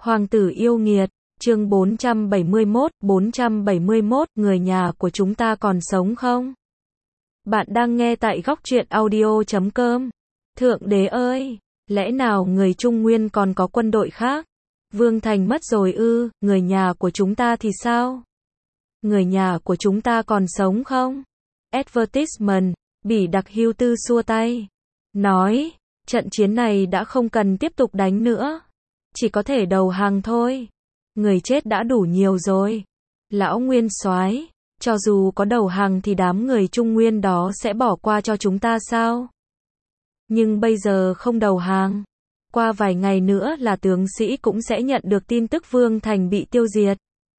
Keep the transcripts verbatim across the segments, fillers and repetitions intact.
Hoàng tử yêu nghiệt, chương bốn trăm bảy mươi mốt, bốn trăm bảy mươi mốt, người nhà của chúng ta còn sống không? Bạn đang nghe tại góc truyện audio chấm com. Thượng đế ơi, lẽ nào người Trung Nguyên còn có quân đội khác? Vương Thành mất rồi ư, người nhà của chúng ta thì sao? Người nhà của chúng ta còn sống không? Advertisement, Bỉ Đặc Hưu Tư xua tay. Nói, trận chiến này đã không cần tiếp tục đánh nữa. Chỉ có thể đầu hàng thôi. Người chết đã đủ nhiều rồi. Lão Nguyên Soái, cho dù có đầu hàng thì đám người Trung Nguyên đó sẽ bỏ qua cho chúng ta sao? Nhưng bây giờ không đầu hàng. Qua vài ngày nữa là tướng sĩ cũng sẽ nhận được tin tức Vương Thành bị tiêu diệt.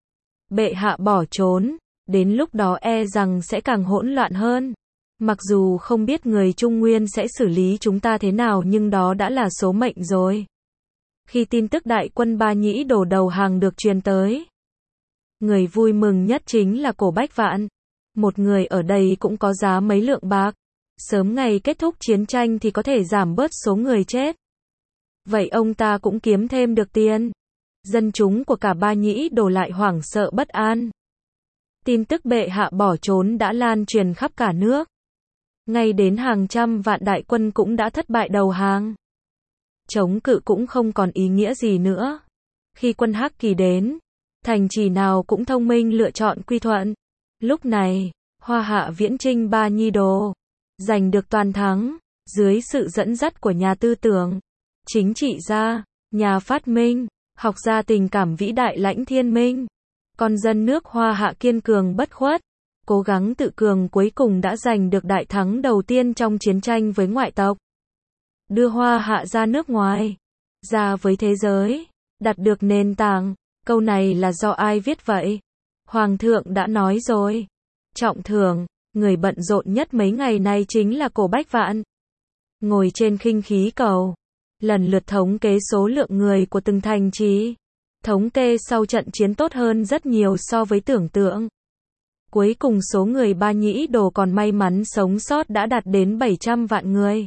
Bệ hạ bỏ trốn, đến lúc đó e rằng sẽ càng hỗn loạn hơn. Mặc dù không biết người Trung Nguyên sẽ xử lý chúng ta thế nào nhưng đó đã là số mệnh rồi. Khi tin tức đại quân Ba Nhĩ Đồ đầu hàng được truyền tới, người vui mừng nhất chính là Cổ Bách Vạn. Một người ở đây cũng có giá mấy lượng bạc. Sớm ngày kết thúc chiến tranh thì có thể giảm bớt số người chết. Vậy ông ta cũng kiếm thêm được tiền. Dân chúng của cả Ba Nhĩ Đồ lại hoảng sợ bất an. Tin tức bệ hạ bỏ trốn đã lan truyền khắp cả nước. Ngay đến hàng trăm vạn đại quân cũng đã thất bại đầu hàng. Chống cự cũng không còn ý nghĩa gì nữa. Khi quân Hắc Kỳ đến, thành trì nào cũng thông minh lựa chọn quy thuận. Lúc này, Hoa Hạ viễn chinh Ba Nhĩ Đồ, giành được toàn thắng, dưới sự dẫn dắt của nhà tư tưởng, chính trị gia, nhà phát minh, học gia tình cảm vĩ đại Lãnh Thiên Minh. Con dân nước Hoa Hạ kiên cường bất khuất, cố gắng tự cường cuối cùng đã giành được đại thắng đầu tiên trong chiến tranh với ngoại tộc. Đưa Hoa Hạ ra nước ngoài, ra với thế giới, đặt được nền tảng. Câu này là do ai viết vậy? Hoàng thượng đã nói rồi. Trọng thưởng, người bận rộn nhất mấy ngày nay chính là Cổ Bách Vạn. Ngồi trên khinh khí cầu, lần lượt thống kê số lượng người của từng thành trì. Thống kê sau trận chiến tốt hơn rất nhiều so với tưởng tượng. Cuối cùng số người Ba Nhĩ Đồ còn may mắn sống sót đã đạt đến bảy trăm vạn người.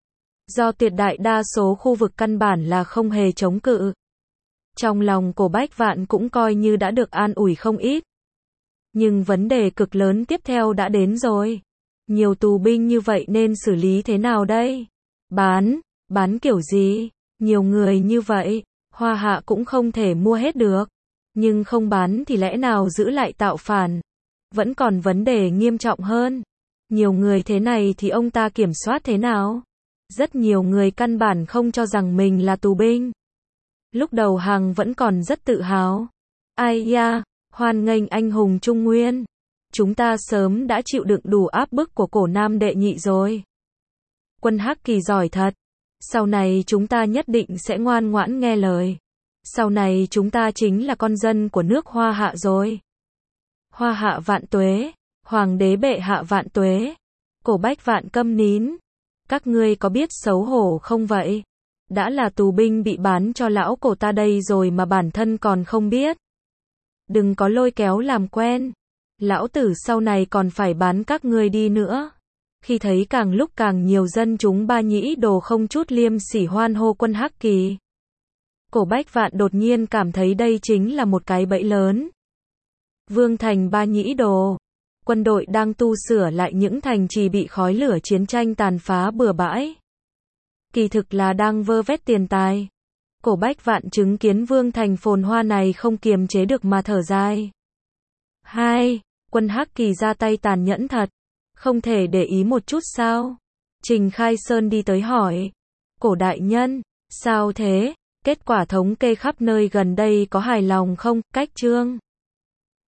Do tuyệt đại đa số khu vực căn bản là không hề chống cự. Trong lòng Cổ Bách Vạn cũng coi như đã được an ủi không ít. Nhưng vấn đề cực lớn tiếp theo đã đến rồi. Nhiều tù binh như vậy nên xử lý thế nào đây? Bán, bán kiểu gì? Nhiều người như vậy, Hoa Hạ cũng không thể mua hết được. Nhưng không bán thì lẽ nào giữ lại tạo phản? Vẫn còn vấn đề nghiêm trọng hơn. Nhiều người thế này thì ông ta kiểm soát thế nào? Rất nhiều người căn bản không cho rằng mình là tù binh. Lúc đầu hàng vẫn còn rất tự hào. Ai da, hoan nghênh anh hùng Trung Nguyên. Chúng ta sớm đã chịu đựng đủ áp bức của Cổ Nam đệ nhị rồi. Quân Hắc Kỳ giỏi thật. Sau này chúng ta nhất định sẽ ngoan ngoãn nghe lời. Sau này chúng ta chính là con dân của nước Hoa Hạ rồi. Hoa Hạ vạn tuế, Hoàng đế bệ hạ vạn tuế. Cổ Bách Vạn câm nín. Các ngươi có biết xấu hổ không vậy? Đã là tù binh bị bán cho lão Cổ ta đây rồi mà bản thân còn không biết. Đừng có lôi kéo làm quen. Lão tử sau này còn phải bán các ngươi đi nữa. Khi thấy càng lúc càng nhiều dân chúng Ba Nhĩ Đồ không chút liêm sỉ hoan hô quân Hắc Kỳ, Cổ Bách Vạn đột nhiên cảm thấy đây chính là một cái bẫy lớn. Vương thành Ba Nhĩ Đồ, quân đội đang tu sửa lại những thành trì bị khói lửa chiến tranh tàn phá bừa bãi. Kỳ thực là đang vơ vét tiền tài. Cổ Bách Vạn chứng kiến Vương thành phồn hoa này không kiềm chế được mà thở dài. Hai, quân Hắc Kỳ ra tay tàn nhẫn thật. Không thể để ý một chút sao? Trình Khai Sơn đi tới hỏi. Cổ đại nhân, sao thế? Kết quả thống kê khắp nơi gần đây có hài lòng không? Cách chương